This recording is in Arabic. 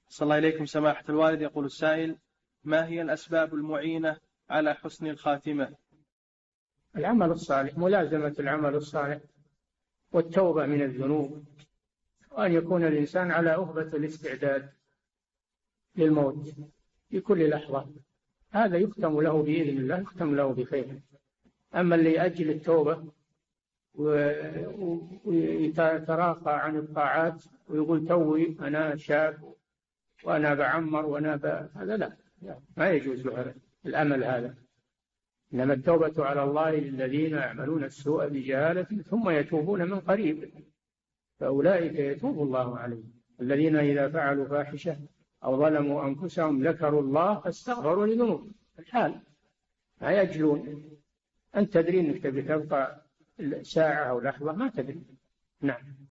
صلى الله إليكم سماحة الوالد. يقول السائل: ما هي الأسباب المعينة على حسن الخاتمة؟ العمل الصالح، ملازمة العمل الصالح والتوبة من الذنوب، وأن يكون الإنسان على أهبة الاستعداد للموت في كل لحظة، هذا يختم له بإذن الله، يختم له بخير. أما اللي يأجل التوبة ويتراخى عن الطاعات ويقول توي أنا شاب وأنا بعمر هذا لا، ما يجوز له الأمل هذا. إنما التوبة على الله للذين يعملون السوء بجهالة ثم يتوبون من قريب فأولئك يتوب الله عليهم. الذين إذا فعلوا فاحشة أو ظلموا أنفسهم ذكروا الله فاستغفروا لذنوبهم. الحال ما يجلون. أنت تدري أنك تبقى ساعة أو لحظة، ما تدري. نعم.